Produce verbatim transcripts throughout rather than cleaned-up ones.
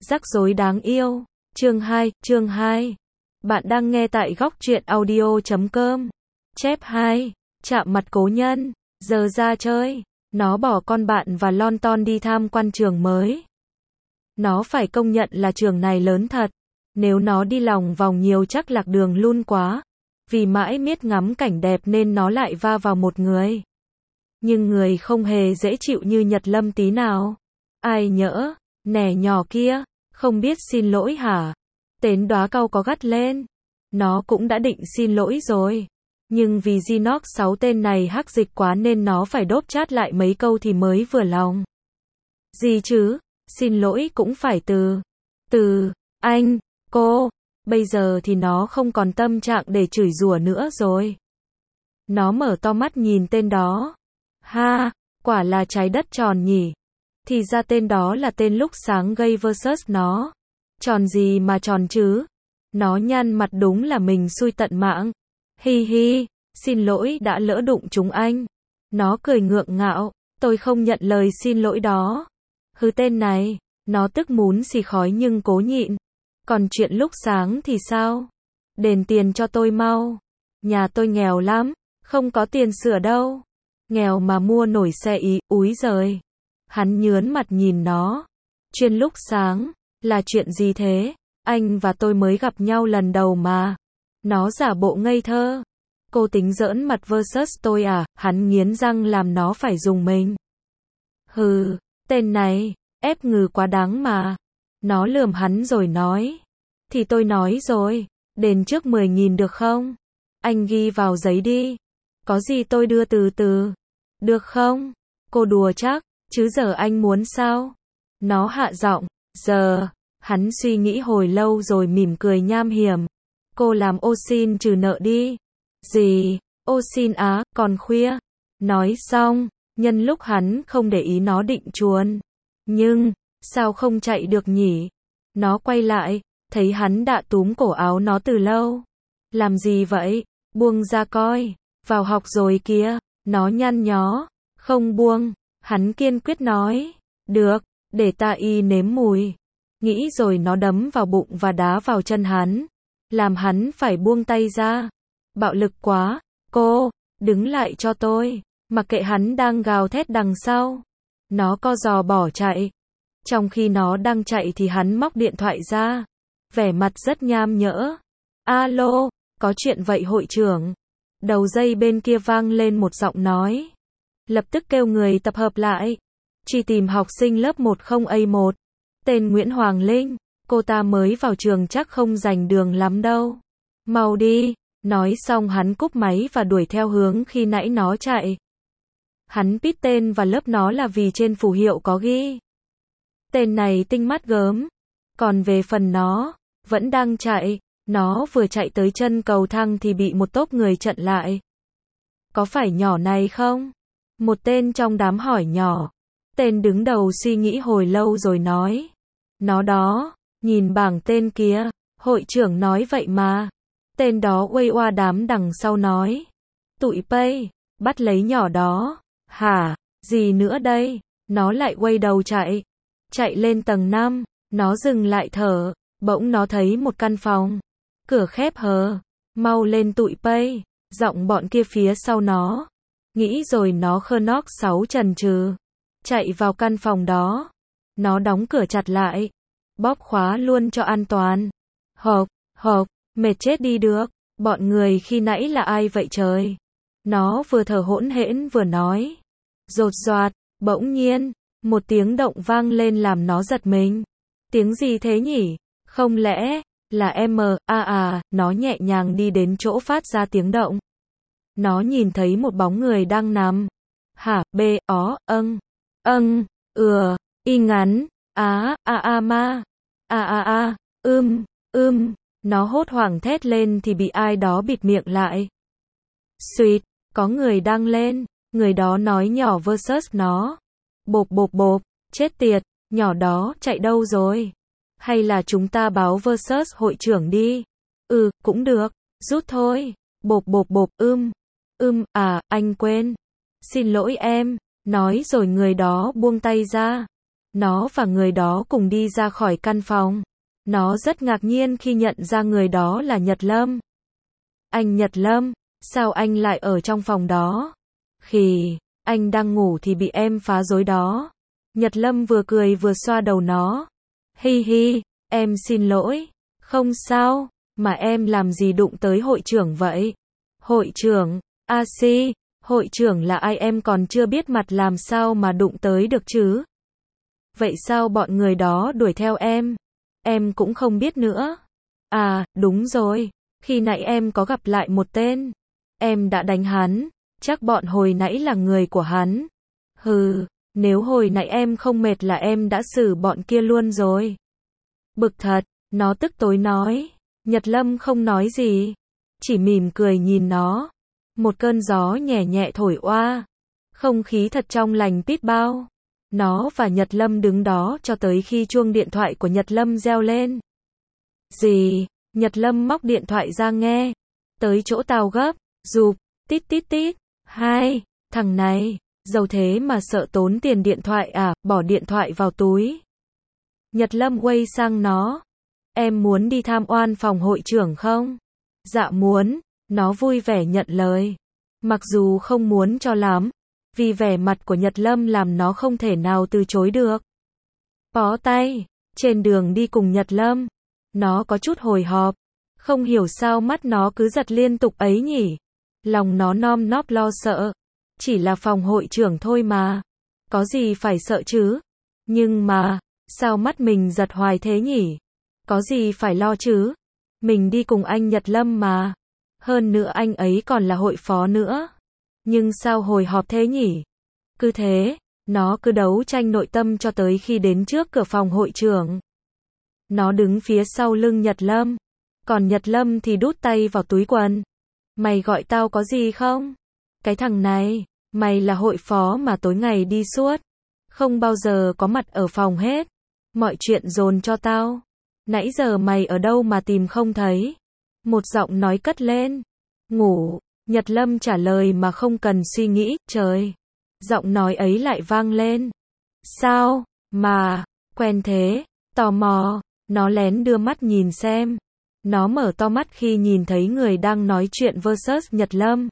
Rắc rối đáng yêu. Chương hai, chương hai. Bạn đang nghe tại góc truyện audio chấm com. Chép hai. Chạm mặt cố nhân. Giờ ra chơi. Nó bỏ con bạn và lon ton đi tham quan trường mới. Nó phải công nhận là trường này lớn thật. Nếu nó đi lòng vòng nhiều chắc lạc đường luôn quá. Vì mãi miết ngắm cảnh đẹp nên nó lại va vào một người. Nhưng người không hề dễ chịu như Nhật Lâm tí nào. Ai nhỡ, nẻ nhỏ kia, không biết xin lỗi hả? Tên đóa cau có gắt lên. Nó cũng đã định xin lỗi rồi. Nhưng vì Ginox sáu tên này hắc dịch quá nên nó phải đốp chát lại mấy câu thì mới vừa lòng. Gì chứ, xin lỗi cũng phải từ, từ, anh, cô. Bây giờ thì nó không còn tâm trạng để chửi rủa nữa rồi. Nó mở to mắt nhìn tên đó. Ha, quả là trái đất tròn nhỉ. Thì ra tên đó là tên lúc sáng gây versus nó. Tròn gì mà tròn chứ? Nó nhăn mặt đúng là mình xui tận mạng. Hi hi, xin lỗi đã lỡ đụng chúng anh. Nó cười ngượng ngạo, tôi không nhận lời xin lỗi đó. Hứ tên này, nó tức muốn xì khói nhưng cố nhịn. Còn chuyện lúc sáng thì sao? Đền tiền cho tôi mau. Nhà tôi nghèo lắm, không có tiền sửa đâu. Nghèo mà mua nổi xe ý, úi giời. Hắn nhớn mặt nhìn nó. Chuyện lúc sáng, là chuyện gì thế? Anh và tôi mới gặp nhau lần đầu mà. Nó giả bộ ngây thơ. Cô tính giỡn mặt versus tôi à? Hắn nghiến răng làm nó phải dùng mình. Hừ, tên này, ép ngừ quá đáng mà. Nó lườm hắn rồi nói. Thì tôi nói rồi, đền trước mười nghìn được không? Anh ghi vào giấy đi. Có gì tôi đưa từ từ. Được không? Cô đùa chắc, chứ giờ anh muốn sao? Nó hạ giọng, giờ, hắn suy nghĩ hồi lâu rồi mỉm cười nham hiểm. Cô làm ô xin trừ nợ đi. Gì? Ô xin á, còn khuya. Nói xong, nhân lúc hắn không để ý nó định chuồn. Nhưng, sao không chạy được nhỉ? Nó quay lại, thấy hắn đã túm cổ áo nó từ lâu. Làm gì vậy? Buông ra coi. Vào học rồi kìa. Nó nhăn nhó. Không buông. Hắn kiên quyết nói. Được, để ta y nếm mùi. Nghĩ rồi nó đấm vào bụng và đá vào chân hắn. Làm hắn phải buông tay ra. Bạo lực quá. Cô, đứng lại cho tôi. Mặc kệ hắn đang gào thét đằng sau. Nó co giò bỏ chạy. Trong khi nó đang chạy thì hắn móc điện thoại ra. Vẻ mặt rất nham nhỡ. Alo, có chuyện vậy hội trưởng? Đầu dây bên kia vang lên một giọng nói. Lập tức kêu người tập hợp lại. Truy tìm học sinh lớp một không A một. Tên Nguyễn Hoàng Linh. Cô ta mới vào trường chắc không rành đường lắm đâu. Mau đi. Nói xong hắn cúp máy và đuổi theo hướng khi nãy nó chạy. Hắn biết tên và lớp nó là vì trên phù hiệu có ghi. Tên này tinh mắt gớm. Còn về phần nó, vẫn đang chạy. Nó vừa chạy tới chân cầu thang thì bị một tốp người chặn lại. Có phải nhỏ này không? Một tên trong đám hỏi nhỏ. Tên đứng đầu suy nghĩ hồi lâu rồi nói. Nó đó, nhìn bảng tên kia. Hội trưởng nói vậy mà. Tên đó quay qua đám đằng sau nói. Tụi Pây, bắt lấy nhỏ đó. Hả, gì nữa đây? Nó lại quay đầu chạy. Chạy lên tầng năm. Nó dừng lại thở. Bỗng nó thấy một căn phòng. Cửa khép hờ. Mau lên tụi Pây. Giọng bọn kia phía sau nó. Nghĩ rồi nó khơ nóc sáu chần chừ. Chạy vào căn phòng đó. Nó đóng cửa chặt lại. Bóp khóa luôn cho an toàn. Hộp, hộp, mệt chết đi được. Bọn người khi nãy là ai vậy trời? Nó vừa thở hỗn hển vừa nói. Rột roạt, bỗng nhiên, một tiếng động vang lên làm nó giật mình. Tiếng gì thế nhỉ? Không lẽ là em à à, nó nhẹ nhàng đi đến chỗ phát ra tiếng động. Nó nhìn thấy một bóng người đang nằm. Hả, bê, ó, âng, âng, ừa, y ngắn, á, a a ma, a a a, ưm, ưm, nó hốt hoảng thét lên thì bị ai đó bịt miệng lại. Xuyệt, có người đang lên, người đó nói nhỏ versus nó. Bộp bộp bộp, chết tiệt, nhỏ đó chạy đâu rồi? Hay là chúng ta báo versus hội trưởng đi? Ừ, cũng được, rút thôi. Bộp bộp bộp, ưm, ưm, à, anh quên. Xin lỗi em, nói rồi người đó buông tay ra. Nó và người đó cùng đi ra khỏi căn phòng. Nó rất ngạc nhiên khi nhận ra người đó là Nhật Lâm. Anh Nhật Lâm, sao anh lại ở trong phòng đó? Khì, anh đang ngủ thì bị em phá rối đó. Nhật Lâm vừa cười vừa xoa đầu nó. Hi hi, em xin lỗi. Không sao, mà em làm gì đụng tới hội trưởng vậy? Hội trưởng, a xê, hội trưởng là ai em còn chưa biết mặt làm sao mà đụng tới được chứ? Vậy sao bọn người đó đuổi theo em? Em cũng không biết nữa. À, đúng rồi, khi nãy em có gặp lại một tên. Em đã đánh hắn, chắc bọn hồi nãy là người của hắn. Hừ, nếu hồi nãy em không mệt là em đã xử bọn kia luôn rồi. Bực thật, nó tức tối nói. Nhật Lâm không nói gì, chỉ mỉm cười nhìn nó. Một cơn gió nhẹ nhẹ thổi oa. Không khí thật trong lành tít bao. Nó và Nhật Lâm đứng đó cho tới khi chuông điện thoại của Nhật Lâm reo lên. Gì? Nhật Lâm móc điện thoại ra nghe. Tới chỗ tao gấp, rụp, tít tít tít. Hai, thằng này, giàu thế mà sợ tốn tiền điện thoại à, bỏ điện thoại vào túi. Nhật Lâm quay sang nó. Em muốn đi tham oan phòng hội trưởng không? Dạ muốn, nó vui vẻ nhận lời. Mặc dù không muốn cho lắm, vì vẻ mặt của Nhật Lâm làm nó không thể nào từ chối được. Bó tay, trên đường đi cùng Nhật Lâm, nó có chút hồi hộp, không hiểu sao mắt nó cứ giật liên tục ấy nhỉ. Lòng nó nom nóp lo sợ, chỉ là phòng hội trưởng thôi mà, có gì phải sợ chứ. Nhưng mà, sao mắt mình giật hoài thế nhỉ? Có gì phải lo chứ? Mình đi cùng anh Nhật Lâm mà. Hơn nữa anh ấy còn là hội phó nữa. Nhưng sao hồi hộp thế nhỉ? Cứ thế, nó cứ đấu tranh nội tâm cho tới khi đến trước cửa phòng hội trưởng. Nó đứng phía sau lưng Nhật Lâm. Còn Nhật Lâm thì đút tay vào túi quần. Mày gọi tao có gì không? Cái thằng này, mày là hội phó mà tối ngày đi suốt. Không bao giờ có mặt ở phòng hết. Mọi chuyện dồn cho tao. Nãy giờ mày ở đâu mà tìm không thấy? Một giọng nói cất lên. Ngủ. Nhật Lâm trả lời mà không cần suy nghĩ. Trời. Giọng nói ấy lại vang lên. Sao? Mà. Quen thế. Tò mò. Nó lén đưa mắt nhìn xem. Nó mở to mắt khi nhìn thấy người đang nói chuyện versus Nhật Lâm.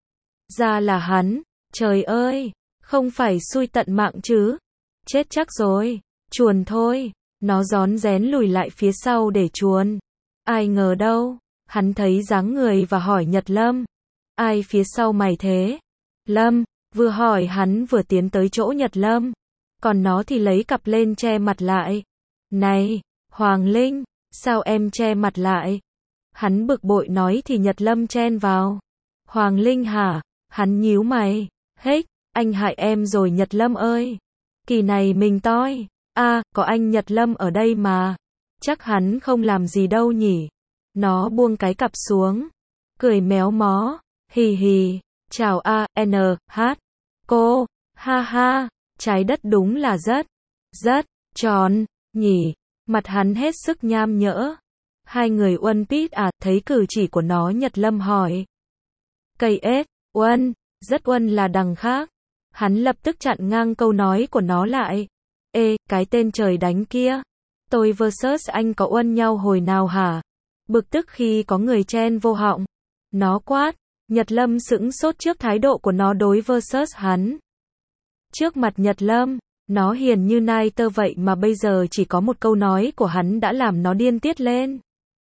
Ra là hắn. Trời ơi. Không phải xui tận mạng chứ. Chết chắc rồi. Chuồn thôi. Nó rón rén lùi lại phía sau để chuồn. Ai ngờ đâu. Hắn thấy dáng người và hỏi Nhật Lâm. Ai phía sau mày thế? Lâm. Vừa hỏi hắn vừa tiến tới chỗ Nhật Lâm. Còn nó thì lấy cặp lên che mặt lại. Này. Hoàng Linh. Sao em che mặt lại? Hắn bực bội nói thì Nhật Lâm chen vào. Hoàng Linh hả? Hắn nhíu mày. Hếch, anh hại em rồi Nhật Lâm ơi. Kỳ này mình toi. À, có anh Nhật Lâm ở đây mà. Chắc hắn không làm gì đâu nhỉ. Nó buông cái cặp xuống. Cười méo mó. Hì hì. Chào A, N, H. Cô. Ha ha. Trái đất đúng là rất, rất, tròn, nhỉ. Mặt hắn hết sức nham nhỡ. Hai người uân pít à, thấy cử chỉ của nó Nhật Lâm hỏi. Cây ết, uân, rất uân là đằng khác. Hắn lập tức chặn ngang câu nói của nó lại. Ê, cái tên trời đánh kia. Tôi versus anh có uân nhau hồi nào hả? Bực tức khi có người chen vô họng. Nó quát. Nhật Lâm sững sốt trước thái độ của nó đối versus hắn. Trước mặt Nhật Lâm, nó hiền như nai tơ vậy mà bây giờ chỉ có một câu nói của hắn đã làm nó điên tiết lên.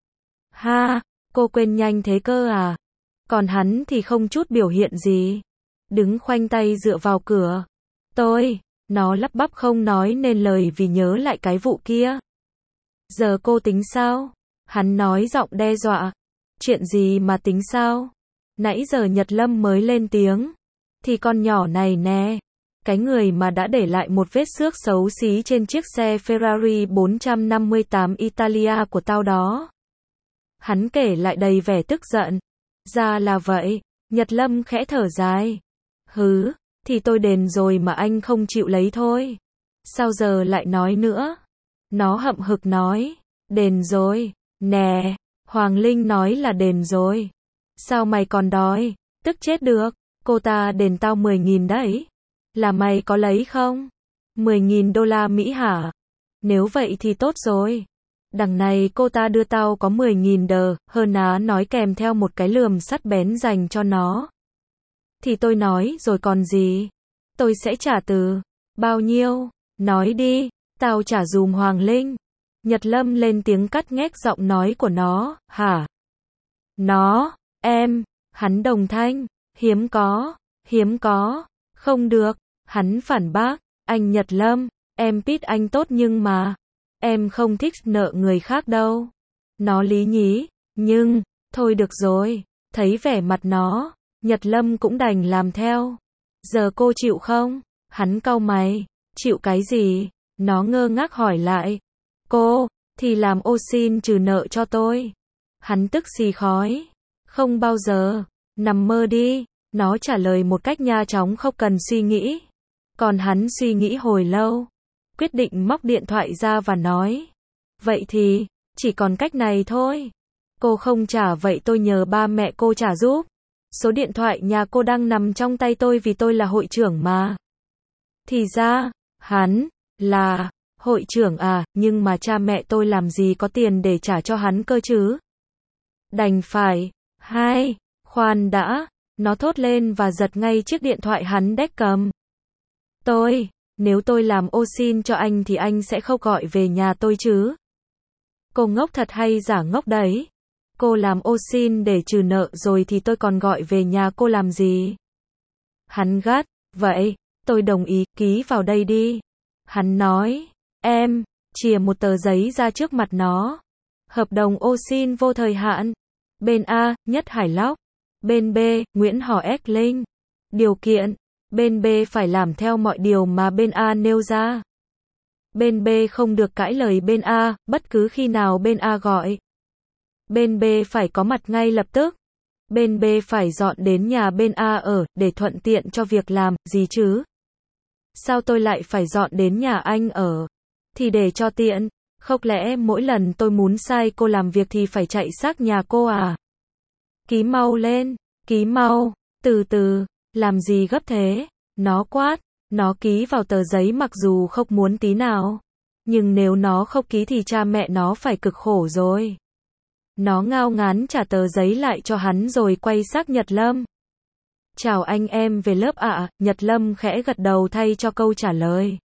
Ha, cô quên nhanh thế cơ à? Còn hắn thì không chút biểu hiện gì. Đứng khoanh tay dựa vào cửa. Tôi, nó lắp bắp không nói nên lời vì nhớ lại cái vụ kia. Giờ cô tính sao? Hắn nói giọng đe dọa. Chuyện gì mà tính sao? Nãy giờ Nhật Lâm mới lên tiếng. Thì con nhỏ này nè. Cái người mà đã để lại một vết xước xấu xí trên chiếc xe Ferrari bốn trăm năm mươi tám Italia của tao đó. Hắn kể lại đầy vẻ tức giận. Ra là vậy. Nhật Lâm khẽ thở dài. Hứ, thì tôi đền rồi mà anh không chịu lấy thôi. Sao giờ lại nói nữa? Nó hậm hực nói. Đền rồi. Nè, Hoàng Linh nói là đền rồi. Sao mày còn đòi? Tức chết được. Cô ta đền tao mười nghìn đấy. Là mày có lấy không? mười nghìn đô la Mỹ hả? Nếu vậy thì tốt rồi. Đằng này cô ta đưa tao có mười nghìn đờ, hơn á nói kèm theo một cái lườm sắt bén dành cho nó. Thì tôi nói rồi còn gì? Tôi sẽ trả từ. Bao nhiêu? Nói đi, tao trả dùm Hoàng Linh. Nhật Lâm lên tiếng cắt nghét giọng nói của nó, hả? Nó, em, hắn đồng thanh, hiếm có, hiếm có, không được, hắn phản bác, anh Nhật Lâm, em biết anh tốt nhưng mà, em không thích nợ người khác đâu. Nó lý nhí, nhưng, thôi được rồi, thấy vẻ mặt nó, Nhật Lâm cũng đành làm theo. Giờ cô chịu không? Hắn cau mày, chịu cái gì? Nó ngơ ngác hỏi lại. Cô, thì làm ô xin trừ nợ cho tôi. Hắn tức xì khói. Không bao giờ, nằm mơ đi. Nó trả lời một cách nha chóng không cần suy nghĩ. Còn hắn suy nghĩ hồi lâu. Quyết định móc điện thoại ra và nói. Vậy thì, chỉ còn cách này thôi. Cô không trả vậy tôi nhờ ba mẹ cô trả giúp. Số điện thoại nhà cô đang nằm trong tay tôi vì tôi là hội trưởng mà. Thì ra, hắn, là, hội trưởng à, nhưng mà cha mẹ tôi làm gì có tiền để trả cho hắn cơ chứ? Đành phải, hai, khoan đã, nó thốt lên và giật ngay chiếc điện thoại hắn đếch cầm. Tôi, nếu tôi làm ô xin cho anh thì anh sẽ không gọi về nhà tôi chứ? Cô ngốc thật hay giả ngốc đấy? Cô làm ô xin để trừ nợ rồi thì tôi còn gọi về nhà cô làm gì? Hắn gắt, vậy, tôi đồng ý, ký vào đây đi. Hắn nói, em, chìa một tờ giấy ra trước mặt nó. Hợp đồng ô xin vô thời hạn. Bên A, Nhất Hải Lóc. Bên B, Nguyễn Hò Ếch Linh. Điều kiện, bên B phải làm theo mọi điều mà bên A nêu ra. Bên B không được cãi lời bên A, bất cứ khi nào bên A gọi. Bên B phải có mặt ngay lập tức. Bên B phải dọn đến nhà bên A ở, để thuận tiện cho việc làm, gì chứ? Sao tôi lại phải dọn đến nhà anh ở? Thì để cho tiện. Không lẽ mỗi lần tôi muốn sai cô làm việc thì phải chạy xác nhà cô à? Ký mau lên, ký mau, từ từ, làm gì gấp thế? Nó quát, nó ký vào tờ giấy mặc dù không muốn tí nào. Nhưng nếu nó không ký thì cha mẹ nó phải cực khổ rồi. Nó ngao ngán trả tờ giấy lại cho hắn rồi quay xác Nhật Lâm. Chào anh em về lớp ạ, à, Nhật Lâm khẽ gật đầu thay cho câu trả lời.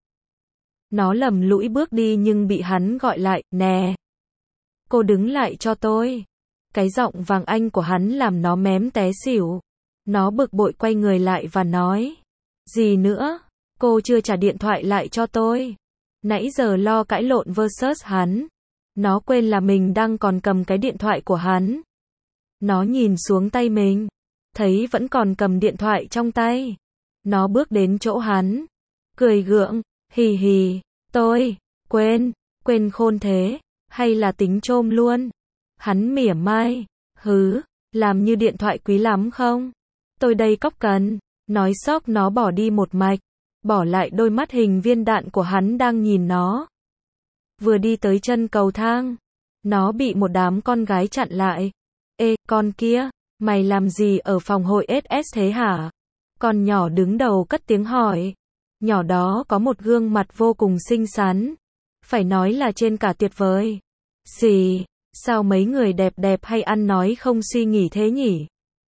Nó lầm lũi bước đi nhưng bị hắn gọi lại, nè. Cô đứng lại cho tôi. Cái giọng vàng anh của hắn làm nó mém té xỉu. Nó bực bội quay người lại và nói. Gì nữa? Cô chưa trả điện thoại lại cho tôi. Nãy giờ lo cãi lộn versus hắn. Nó quên là mình đang còn cầm cái điện thoại của hắn. Nó nhìn xuống tay mình. Thấy vẫn còn cầm điện thoại trong tay. Nó bước đến chỗ hắn. Cười gượng. Hì hì. Tôi. Quên. Quên khôn thế. Hay là tính chôm luôn. Hắn mỉa mai. Hứ. Làm như điện thoại quý lắm không? Tôi đây cóc cần. Nói xóc nó bỏ đi một mạch. Bỏ lại đôi mắt hình viên đạn của hắn đang nhìn nó. Vừa đi tới chân cầu thang. Nó bị một đám con gái chặn lại. Ê, con kia, mày làm gì ở phòng hội ét ét thế hả? Con nhỏ đứng đầu cất tiếng hỏi. Nhỏ đó có một gương mặt vô cùng xinh xắn. Phải nói là trên cả tuyệt vời. Xì, sao mấy người đẹp đẹp hay ăn nói không suy nghĩ thế nhỉ?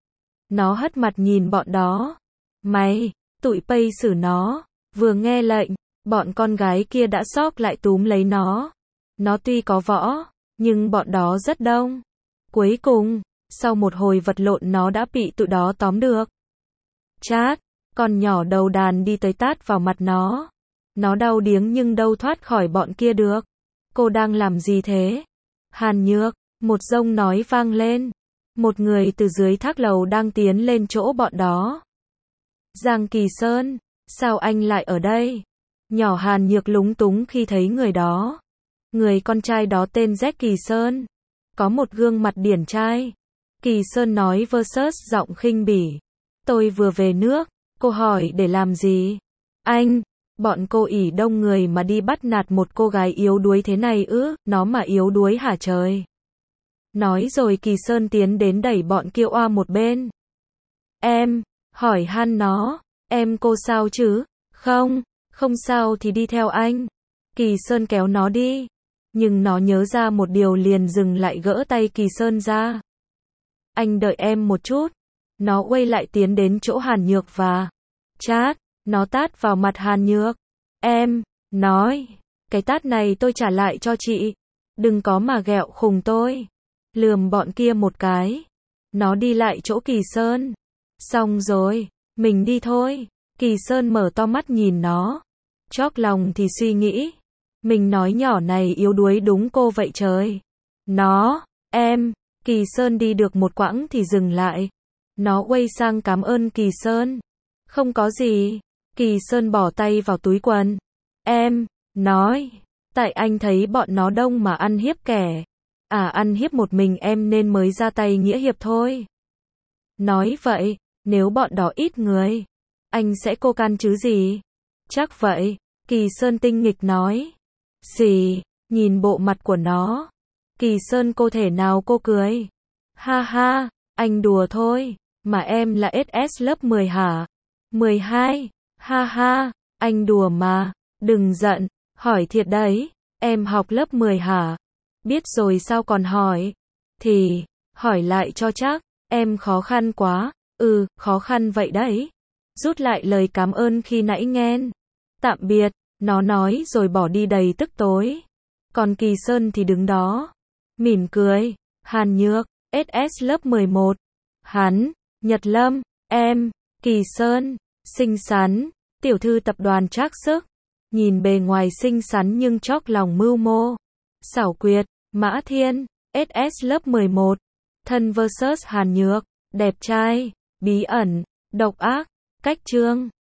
Nó hất mặt nhìn bọn đó. Mày, tụi pây xử nó. Vừa nghe lệnh, bọn con gái kia đã xóc lại túm lấy nó. Nó tuy có võ, nhưng bọn đó rất đông. Cuối cùng, sau một hồi vật lộn nó đã bị tụi đó tóm được. Chát, con nhỏ đầu đàn đi tới tát vào mặt nó. Nó đau điếng nhưng đâu thoát khỏi bọn kia được. Cô đang làm gì thế? Hàn Nhược, một giọng nói vang lên. Một người từ dưới thác lầu đang tiến lên chỗ bọn đó. Giang Kỳ Sơn, sao anh lại ở đây? Nhỏ Hàn Nhược lúng túng khi thấy người đó. Người con trai đó tên Jack Kỳ Sơn. Có một gương mặt điển trai. Kỳ Sơn nói versus giọng khinh bỉ. Tôi vừa về nước. Cô hỏi để làm gì? Anh, bọn cô ỉ đông người mà đi bắt nạt một cô gái yếu đuối thế này ư? Nó mà yếu đuối hả trời? Nói rồi Kỳ Sơn tiến đến đẩy bọn kia oa một bên. Em, hỏi han nó, em cô sao chứ? Không, Không sao thì đi theo anh. Kỳ Sơn kéo nó đi. Nhưng nó nhớ ra một điều liền dừng lại gỡ tay Kỳ Sơn ra. Anh đợi em một chút. Nó quay lại tiến đến chỗ Hàn Nhược và chát. Nó tát vào mặt Hàn Nhược. Em, nói, cái tát này tôi trả lại cho chị. Đừng có mà ghẹo khùng tôi. Lườm bọn kia một cái. Nó đi lại chỗ Kỳ Sơn. Xong rồi, mình đi thôi. Kỳ Sơn mở to mắt nhìn nó. Chóp lòng thì suy nghĩ. Mình nói nhỏ này yếu đuối đúng cô vậy trời. Nó, em, Kỳ Sơn đi được một quãng thì dừng lại. Nó quay sang cảm ơn Kỳ Sơn. Không có gì. Kỳ Sơn bỏ tay vào túi quần. Em, nói, tại anh thấy bọn nó đông mà ăn hiếp kẻ. À ăn hiếp một mình em nên mới ra tay nghĩa hiệp thôi. Nói vậy, nếu bọn đó ít người, anh sẽ cô can chứ gì? Chắc vậy, Kỳ Sơn tinh nghịch nói. Xì, nhìn bộ mặt của nó. Kỳ Sơn cô thể nào cô cười. Ha ha, anh đùa thôi, mà em là ét ét lớp mười hả? mười hai, ha ha, anh đùa mà, đừng giận, hỏi thiệt đấy, em học lớp mười hả? Biết rồi sao còn hỏi? Thì, hỏi lại cho chắc, em khó khăn quá, ừ, khó khăn vậy đấy. Rút lại lời cảm ơn khi nãy nghen. Tạm biệt, nó nói rồi bỏ đi đầy tức tối. Còn Kỳ Sơn thì đứng đó, mỉm cười. Hàn Nhược, ét ét lớp mười một. Hắn, Nhật Lâm, em, Kỳ Sơn, xinh xắn, tiểu thư tập đoàn Trác Sức. Nhìn bề ngoài xinh xắn nhưng chóp lòng mưu mô. Xảo quyệt, Mã Thiên, ét ét lớp mười một. Thân versus Hàn Nhược, đẹp trai, bí ẩn, độc ác, cách chương.